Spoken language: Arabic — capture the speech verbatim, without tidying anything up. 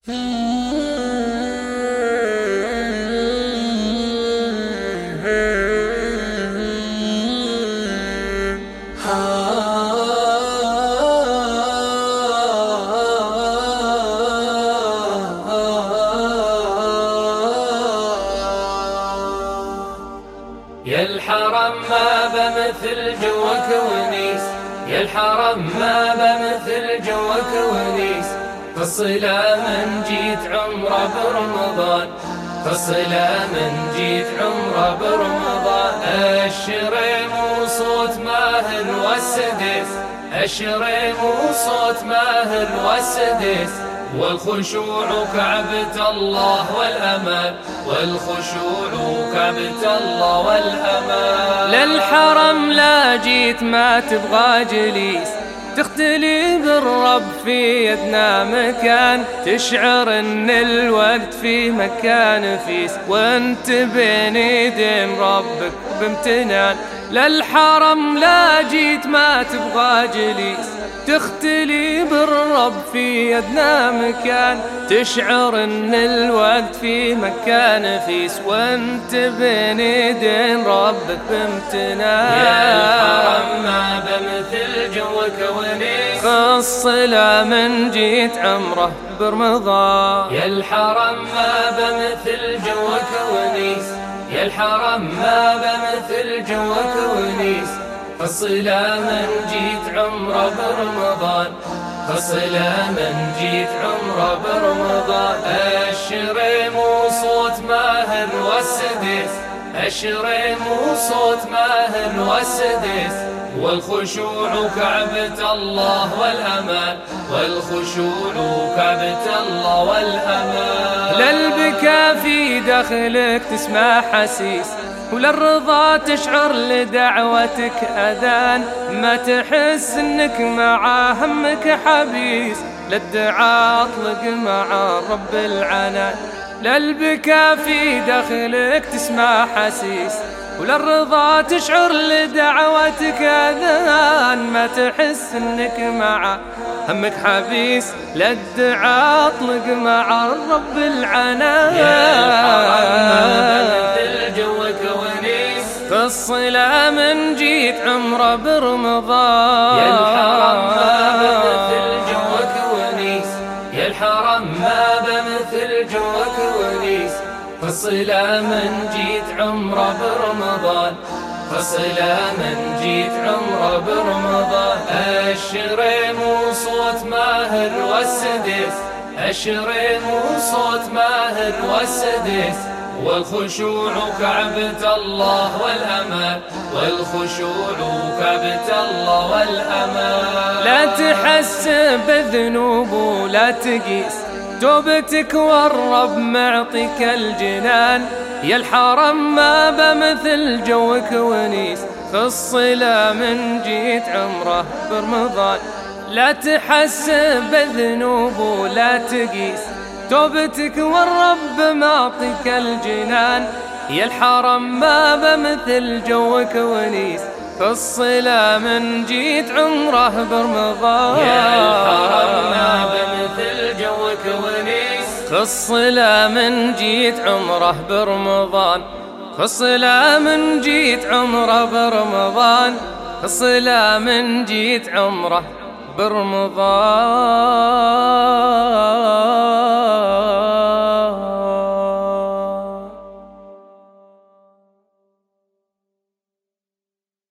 يا الحرم ما بمثل جوك ونيس، يا الحرم ما بمثل جوك ونيس. فالصلا من جيت عمره برمضان، فالصلا من جيت عمره برمضان. الشريم وصوت ماهر والسدس، الشريم وصوت ماهر والسدس. والخشوع كعبة الله والأمان، والخشوع كعبة الله والأمان. للحرم لا جيت ما تبغى جليس، تختلي بالرب في يدنا مكان، تشعر ان الوقت في مكان فيس، وانت بين يدين ربك بامتنان. للحرم لا جيت ما تبغى جليس، تختلي بالرب في يدنا مكان، تشعر ان الوقت في مكان فيس، وانت بين يدين ربك بامتنان. يا الحرم ما بمثل جوك ونيس، فالصلا من جيت عمره برمضان. يا الحرم ما بمثل جوك ونيس، يا الحرم ما بمثل جوك ونيس. فالصلا من جيت عمره برمضان، فالصلا من جيت عمره برمضان. الشريم وصوت ماهر والسدس، الشريم وصوت ماهر والسدس. والخشوع كعبة الله والأمان، والخشوع كعبة الله والأمان. للبكا في داخلك تسمع حسيس، وللرضا تشعر لدعوتك أذان، ما تحس انك مع همك حبيس، للدعاء اطلق مع رب العنان. للبكا في داخلك تسمع حسيس، وللرضا تشعر لدعوتك أذان، ما تحس انك مع همك حبيس، للدعاء اطلق مع رب العنان. يا الحرم ما بمثل جوك ونيس، فالصلا من جيت عمره برمضان. يا الحرم ما بمثل جوك ونيس، يا الحرم ما بمثل جوك ونيس. فالصلا من جيت عمره برمضان، فالصلا من جيت عمره برمضان. الشريم وصوت ماهر والسدس، الشريم وصوت ماهر والسدس. والخشوع كعبة الله والأمان، والخشوع كعبة الله والأمان. لا تحس بالذنوب ولا تقيس، توبتك والرب معطيك الجنان. يا الحرم ما بمثل جوك ونيس، فالصلا من جيت عمره برمضان. لا تحس بالذنوب ولا تقيس، توبتك والرب معطيك الجنان. يا الحرم ما بمثل جوك ونيس، فالصلا من جيت عمره برمضان. يا الحرم ما بمثل جوك ونيس، فالصلا من جيت عمره برمضان، فالصلا من جيت عمره برمضان، فالصلا من جيت عمره برمضان.